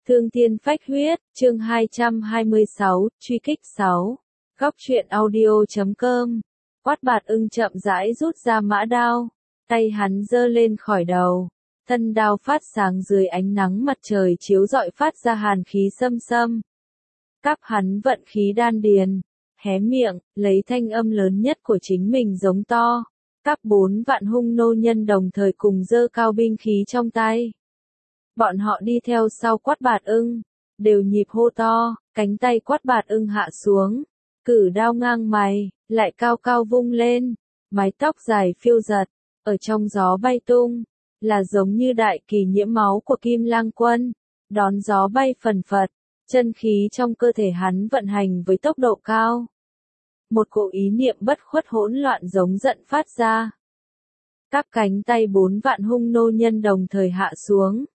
Thương thiên phách huyết, chương 226, truy kích 6. Góc truyện audio.com. Quát Bạt Ưng chậm rãi rút ra mã đao, tay hắn giơ lên khỏi đầu, thân đao phát sáng dưới ánh nắng mặt trời chiếu rọi phát ra hàn khí xâm xâm. Cáp hắn vận khí đan điền, hé miệng, lấy thanh âm lớn nhất của chính mình giống to. Cáp 4 vạn hung nô nhân đồng thời cùng giơ cao binh khí trong tay. Bọn họ đi theo sau Quát Bạt Ưng, đều nhịp hô to, cánh tay Quát Bạt Ưng hạ xuống, cử đao ngang mày, lại cao cao vung lên, mái tóc dài phiêu giật, ở trong gió bay tung, là giống như đại kỳ nhiễm máu của Kim Lang Quân, đón gió bay phần phật, chân khí trong cơ thể hắn vận hành với tốc độ cao. Một cỗ ý niệm bất khuất hỗn loạn giống giận phát ra. Các cánh tay 4 vạn hung nô nhân đồng thời hạ xuống.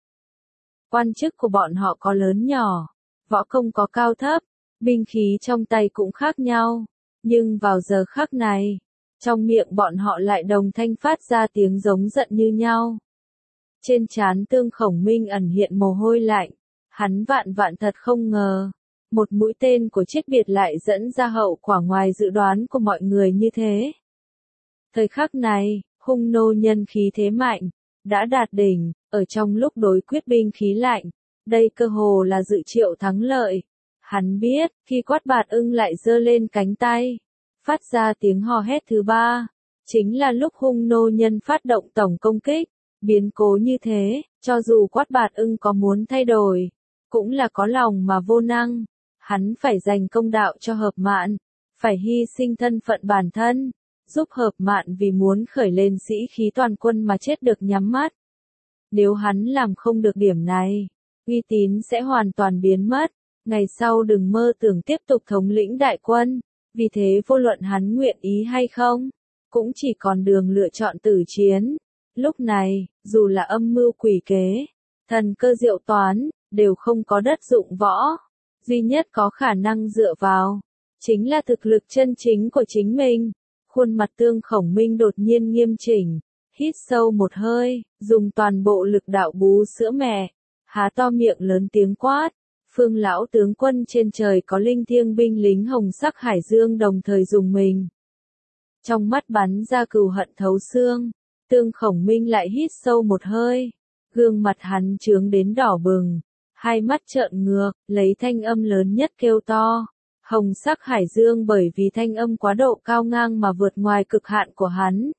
Quan chức của bọn họ có lớn nhỏ, võ công có cao thấp, binh khí trong tay cũng khác nhau, nhưng vào giờ khắc này, trong miệng bọn họ lại đồng thanh phát ra tiếng giống giận như nhau. Trên trán Tương Khổng Minh ẩn hiện mồ hôi lạnh, hắn vạn thật không ngờ, một mũi tên của Chết Biệt lại dẫn ra hậu quả ngoài dự đoán của mọi người như thế. Thời khắc này, hung nô nhân khí thế mạnh, đã đạt đỉnh, ở trong lúc đối quyết binh khí lạnh, đây cơ hồ là dự triệu thắng lợi. Hắn biết, khi Quát Bạt Ưng lại giơ lên cánh tay, phát ra tiếng hò hét thứ ba, chính là lúc hung nô nhân phát động tổng công kích. Biến cố như thế, cho dù Quát Bạt Ưng có muốn thay đổi, cũng là có lòng mà vô năng. Hắn phải dành công đạo cho Hợp Mạn, phải hy sinh thân phận bản thân, giúp Hợp Mạn vì muốn khởi lên sĩ khí toàn quân mà chết được nhắm mắt. Nếu hắn làm không được điểm này, uy tín sẽ hoàn toàn biến mất, ngày sau đừng mơ tưởng tiếp tục thống lĩnh đại quân, vì thế vô luận hắn nguyện ý hay không, cũng chỉ còn đường lựa chọn tử chiến. Lúc này, dù là âm mưu quỷ kế, thần cơ diệu toán, đều không có đất dụng võ, duy nhất có khả năng dựa vào, chính là thực lực chân chính của chính mình. Khuôn mặt Tương Khổng Minh đột nhiên nghiêm chỉnh, hít sâu một hơi, dùng toàn bộ lực đạo bú sữa mẹ, há to miệng lớn tiếng quát. Phương lão tướng quân trên trời có linh thiêng binh lính hồng sắc hải dương đồng thời dùng mình. Trong mắt bắn ra cừu hận thấu xương, Tương Khổng Minh lại hít sâu một hơi, gương mặt hắn trướng đến đỏ bừng, hai mắt trợn ngược, lấy thanh âm lớn nhất kêu to. Hồng sắc hải dương bởi vì thanh âm quá độ cao ngang mà vượt ngoài cực hạn của hắn,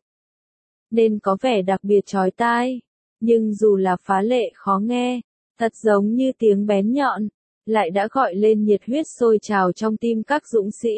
nên có vẻ đặc biệt chói tai, nhưng dù là phá lệ khó nghe, thật giống như tiếng bén nhọn, lại đã gọi lên nhiệt huyết sôi trào trong tim các dũng sĩ.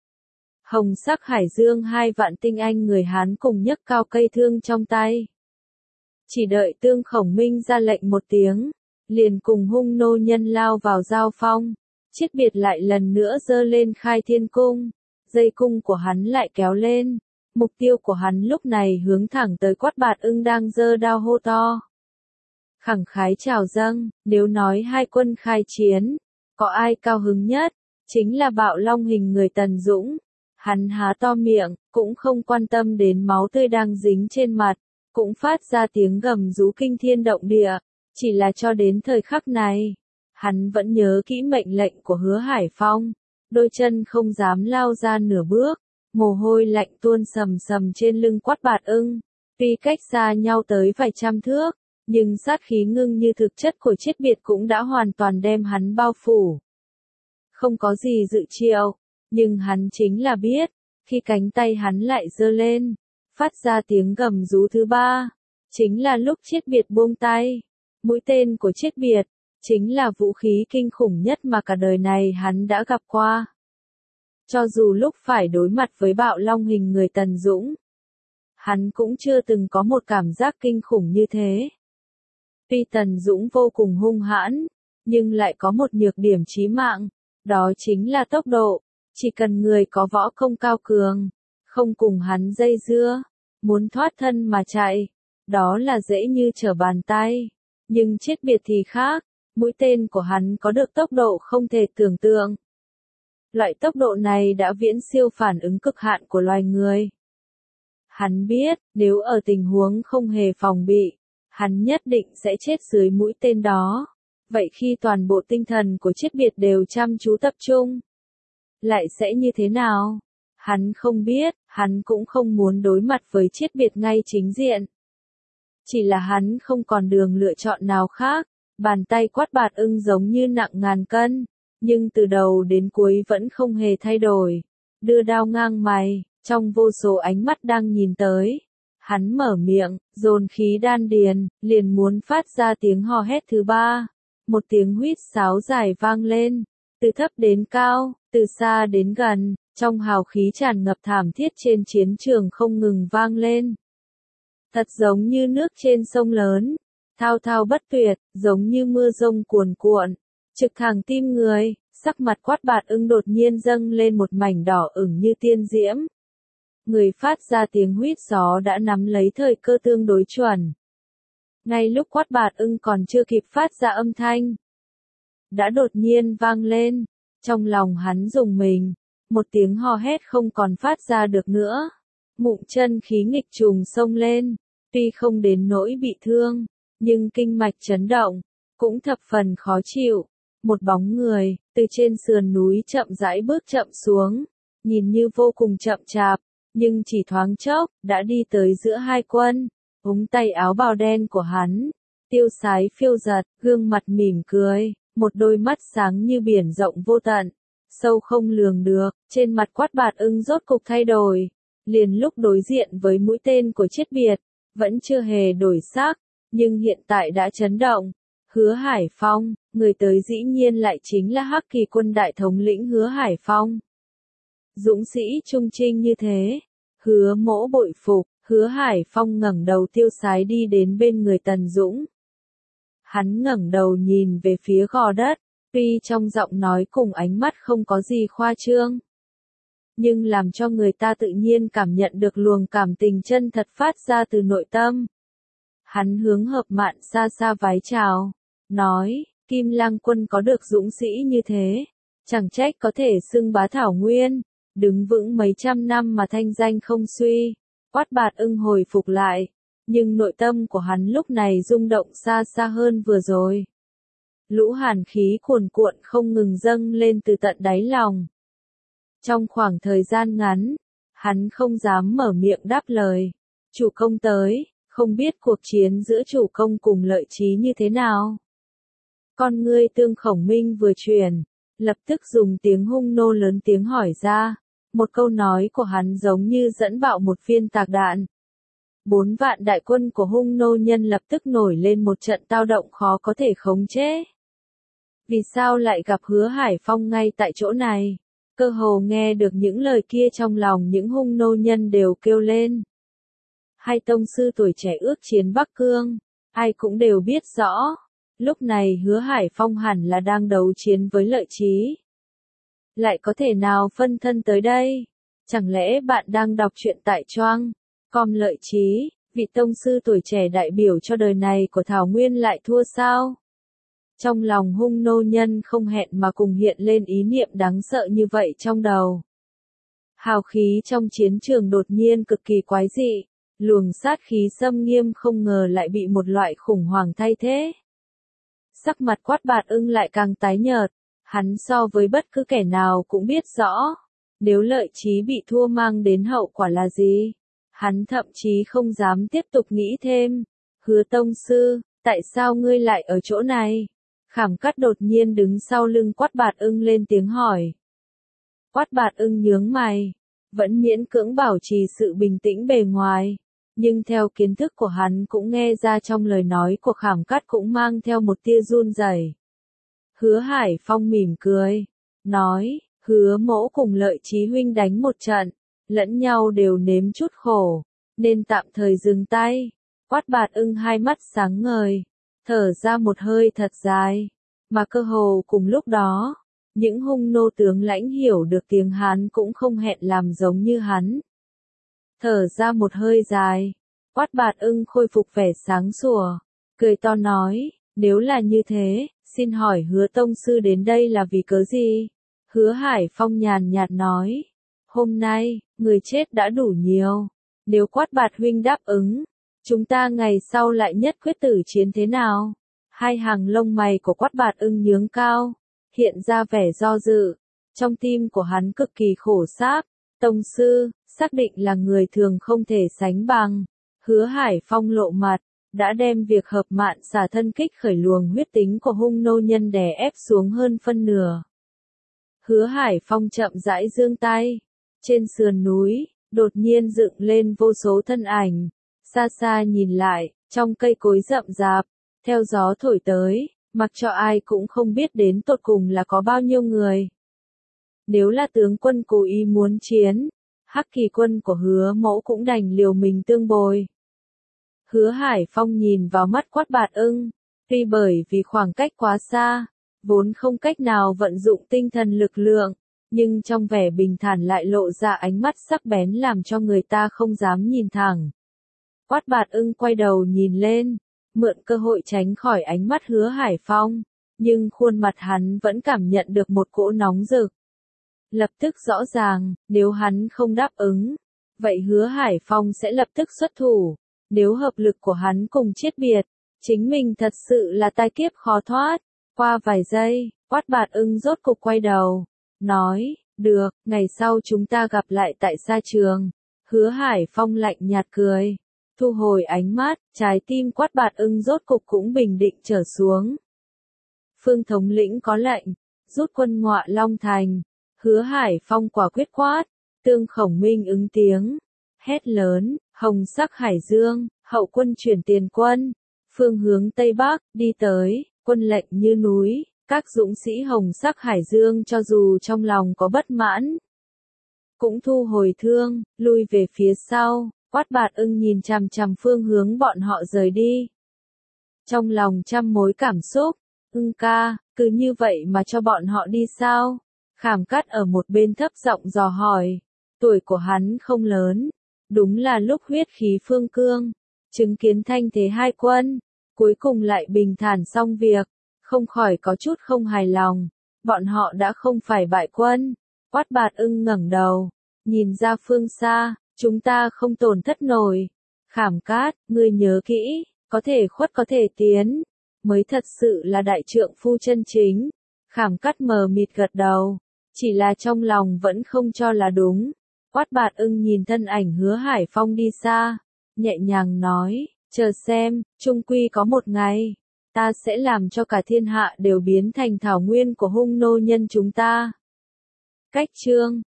Hồng sắc hải dương 2 vạn tinh anh người Hán cùng nhấc cao cây thương trong tay. Chỉ đợi Tương Khổng Minh ra lệnh một tiếng, liền cùng hung nô nhân lao vào giao phong. Chết Biệt lại lần nữa giơ lên khai thiên cung, dây cung của hắn lại kéo lên, mục tiêu của hắn lúc này hướng thẳng tới Quát Bạt Ưng đang giơ đao hô to. Khẳng khái chào dâng, nếu nói hai quân khai chiến, có ai cao hứng nhất, chính là Bạo Long hình người Tần Dũng. Hắn há to miệng, cũng không quan tâm đến máu tươi đang dính trên mặt, cũng phát ra tiếng gầm rú kinh thiên động địa, chỉ là cho đến thời khắc này, hắn vẫn nhớ kỹ mệnh lệnh của Hứa Hải Phong, đôi chân không dám lao ra nửa bước, mồ hôi lạnh tuôn sầm sầm trên lưng Quát Bạt Ưng. Tuy cách xa nhau tới vài trăm thước, nhưng sát khí ngưng như thực chất của Chết Biệt cũng đã hoàn toàn đem hắn bao phủ. Không có gì dự triệu, nhưng hắn chính là biết, khi cánh tay hắn lại giơ lên, phát ra tiếng gầm rú thứ ba, chính là lúc Chết Biệt buông tay. Mũi tên của Chết Biệt, chính là vũ khí kinh khủng nhất mà cả đời này hắn đã gặp qua. Cho dù lúc phải đối mặt với Bạo Long hình người Tần Dũng, hắn cũng chưa từng có một cảm giác kinh khủng như thế. Tuy Tần Dũng vô cùng hung hãn, nhưng lại có một nhược điểm chí mạng, đó chính là tốc độ. Chỉ cần người có võ công cao cường, không cùng hắn dây dưa, muốn thoát thân mà chạy, đó là dễ như trở bàn tay. Nhưng Chết Biệt thì khác, mũi tên của hắn có được tốc độ không thể tưởng tượng. Loại tốc độ này đã viễn siêu phản ứng cực hạn của loài người. Hắn biết, nếu ở tình huống không hề phòng bị, hắn nhất định sẽ chết dưới mũi tên đó. vậy khi toàn bộ tinh thần của Chiết Biệt đều chăm chú tập trung, lại sẽ như thế nào? Hắn không biết, hắn cũng không muốn đối mặt với Chiết Biệt ngay chính diện. Chỉ là hắn không còn đường lựa chọn nào khác, bàn tay Quát Bạt Ưng giống như nặng ngàn cân, nhưng từ đầu đến cuối vẫn không hề thay đổi. Đưa đao ngang mày, trong vô số ánh mắt đang nhìn tới. Hắn mở miệng, dồn khí đan điền, liền muốn phát ra tiếng hò hét thứ ba. Một tiếng huýt sáo dài vang lên, từ thấp đến cao, từ xa đến gần, trong hào khí tràn ngập thảm thiết trên chiến trường không ngừng vang lên. Thật giống như nước trên sông lớn, thao thao bất tuyệt, giống như mưa rông cuồn cuộn, trực thẳng tim người. Sắc mặt Quát Bạt Ưng đột nhiên dâng lên một mảnh đỏ ửng như tiên diễm. Người phát ra tiếng huýt gió đã nắm lấy thời cơ tương đối chuẩn. Ngay lúc Quát Bạt Ưng còn chưa kịp phát ra âm thanh, đã đột nhiên vang lên. Trong lòng hắn rùng mình, một tiếng hò hét không còn phát ra được nữa. Mụn chân khí nghịch trùng xông lên, tuy không đến nỗi bị thương, nhưng kinh mạch chấn động, cũng thập phần khó chịu. Một bóng người, từ trên sườn núi chậm rãi bước chậm xuống, nhìn như vô cùng chậm chạp, nhưng chỉ thoáng chốc, đã đi tới giữa hai quân. Ống tay áo bào đen của hắn, tiêu sái phiêu giật, gương mặt mỉm cười, một đôi mắt sáng như biển rộng vô tận, sâu không lường được. Trên mặt Quát Bạt Ưng rốt cục thay đổi, liền lúc đối diện với mũi tên của Chiết Biệt, vẫn chưa hề đổi sắc, nhưng hiện tại đã chấn động. Hứa Hải Phong, người tới dĩ nhiên lại chính là Hắc Kỳ quân đại thống lĩnh Hứa Hải Phong. Dũng sĩ trung trinh như thế, Hứa Mỗ bội phục. Hứa Hải Phong ngẩng đầu tiêu sái đi đến bên người Tần Dũng. Hắn ngẩng đầu nhìn về phía gò đất, tuy trong giọng nói cùng ánh mắt không có gì khoa trương, nhưng làm cho người ta tự nhiên cảm nhận được luồng cảm tình chân thật phát ra từ nội tâm. Hắn hướng Hợp Mạn xa xa vái chào, nói, Kim Lang quân có được dũng sĩ như thế, chẳng trách có thể xưng bá thảo nguyên, đứng vững mấy trăm năm mà thanh danh không suy. Quát Bạt Ưng hồi phục lại, nhưng nội tâm của hắn lúc này rung động xa xa hơn vừa rồi. Lũ hàn khí cuồn cuộn không ngừng dâng lên từ tận đáy lòng. Trong khoảng thời gian ngắn, hắn không dám mở miệng đáp lời. Chủ công tới, không biết cuộc chiến giữa chủ công cùng Lợi Chí như thế nào. Con ngươi Tương Khổng Minh vừa truyền, lập tức dùng tiếng hung nô lớn tiếng hỏi ra. Một câu nói của hắn giống như dẫn bạo một viên tạc đạn. 4 vạn đại quân của hung nô nhân lập tức nổi lên một trận tao động khó có thể khống chế. Vì sao lại gặp Hứa Hải Phong ngay tại chỗ này? Cơ hồ nghe được những lời kia trong lòng những hung nô nhân đều kêu lên. Hai tông sư tuổi trẻ ước chiến Bắc Cương, ai cũng đều biết rõ. Lúc này Hứa Hải Phong hẳn là đang đấu chiến với Lợi Chí. Lại có thể nào phân thân tới đây? Chẳng lẽ bạn đang đọc truyện tại Choang.com Lợi Chí, vị tông sư tuổi trẻ đại biểu cho đời này của Thảo Nguyên lại thua sao? Trong lòng hung nô nhân không hẹn mà cùng hiện lên ý niệm đáng sợ như vậy trong đầu. Hào khí trong chiến trường đột nhiên cực kỳ quái dị, luồng sát khí xâm nghiêm không ngờ lại bị một loại khủng hoảng thay thế. Sắc mặt Quát Bạt Ưng lại càng tái nhợt. Hắn so với bất cứ kẻ nào cũng biết rõ, nếu Lợi Chí bị thua mang đến hậu quả là gì. Hắn thậm chí không dám tiếp tục nghĩ thêm. Hứa tông sư, tại sao ngươi lại ở chỗ này? Khảm Cắt đột nhiên đứng sau lưng Quát Bạt Ưng lên tiếng hỏi. Quát Bạt Ưng nhướng mày, vẫn miễn cưỡng bảo trì sự bình tĩnh bề ngoài, nhưng theo kiến thức của hắn cũng nghe ra trong lời nói của Khảm Cắt cũng mang theo một tia run rẩy. Hứa Hải Phong mỉm cười, nói, Hứa Mỗ cùng Lợi Chí huynh đánh một trận, lẫn nhau đều nếm chút khổ, nên tạm thời dừng tay. Quát Bạt Ưng hai mắt sáng ngời, thở ra một hơi thật dài, mà cơ hồ cùng lúc đó, những hung nô tướng lãnh hiểu được tiếng Hán cũng không hẹn làm giống như hắn. Thở ra một hơi dài, Quát Bạt Ưng khôi phục vẻ sáng sủa, cười to nói, nếu là như thế, xin hỏi Hứa tông sư đến đây là vì cớ gì? Hứa Hải Phong nhàn nhạt nói, hôm nay, người chết đã đủ nhiều, nếu Quát Bạt huynh đáp ứng, chúng ta ngày sau lại nhất quyết tử chiến thế nào? Hai hàng lông mày của Quát Bạt Ưng nhướng cao, hiện ra vẻ do dự. Trong tim của hắn cực kỳ khổ sáp. Tông sư, xác định là người thường không thể sánh bằng. Hứa Hải Phong lộ mặt, đã đem việc hợp mạn xả thân kích khởi luồng huyết tính của hung nô nhân đè ép xuống hơn phân nửa. Hứa Hải Phong chậm rãi giương tay. Trên sườn núi, đột nhiên dựng lên vô số thân ảnh. Xa xa nhìn lại, trong cây cối rậm rạp, theo gió thổi tới, mặc cho ai cũng không biết đến tột cùng là có bao nhiêu người. Nếu là tướng quân cố ý muốn chiến, Hắc Kỳ quân của Hứa Mẫu cũng đành liều mình tương bồi. Hứa Hải Phong nhìn vào mắt Quát Bạt Ưng, tuy bởi vì khoảng cách quá xa, vốn không cách nào vận dụng tinh thần lực lượng, nhưng trong vẻ bình thản lại lộ ra ánh mắt sắc bén làm cho người ta không dám nhìn thẳng. Quát Bạt Ưng quay đầu nhìn lên, mượn cơ hội tránh khỏi ánh mắt Hứa Hải Phong, nhưng khuôn mặt hắn vẫn cảm nhận được một cỗ nóng rực. Lập tức rõ ràng, nếu hắn không đáp ứng, vậy Hứa Hải Phong sẽ lập tức xuất thủ. Nếu hợp lực của hắn cùng chết biệt, chính mình thật sự là tai kiếp khó thoát. Qua vài giây, Quát Bạt Ưng rốt cục quay đầu, nói, được, ngày sau chúng ta gặp lại tại sa trường. Hứa Hải Phong lạnh nhạt cười, thu hồi ánh mắt, trái tim Quát Bạt Ưng rốt cục cũng bình định trở xuống. Phương thống lĩnh có lệnh, rút quân Ngọa Long Thành. Hứa Hải Phong quả quyết quát, Tương Khổng Minh ứng tiếng, hét lớn, hồng sắc hải dương, hậu quân chuyển tiền quân, phương hướng Tây Bắc, đi tới, quân lệnh như núi, các dũng sĩ hồng sắc hải dương cho dù trong lòng có bất mãn, cũng thu hồi thương, lui về phía sau. Quát Bạt Ưng nhìn chằm chằm phương hướng bọn họ rời đi. Trong lòng trăm mối cảm xúc, Ưng ca, cứ như vậy mà cho bọn họ đi sao? Khảm Cát ở một bên thấp giọng dò hỏi, tuổi của hắn không lớn, đúng là lúc huyết khí phương cương, chứng kiến thanh thế hai quân, cuối cùng lại bình thản xong việc, không khỏi có chút không hài lòng, bọn họ đã không phải bại quân. Quát Bạt Ưng ngẩng đầu, nhìn ra phương xa, chúng ta không tổn thất nổi. Khảm Cát, ngươi nhớ kỹ, có thể khuất có thể tiến, mới thật sự là đại trượng phu chân chính. Khảm Cát mờ mịt gật đầu, chỉ là trong lòng vẫn không cho là đúng. Quát Bạt Ưng nhìn thân ảnh Hứa Hải Phong đi xa, nhẹ nhàng nói, chờ xem, chung quy có một ngày, ta sẽ làm cho cả thiên hạ đều biến thành thảo nguyên của hung nô nhân chúng ta. Cách chương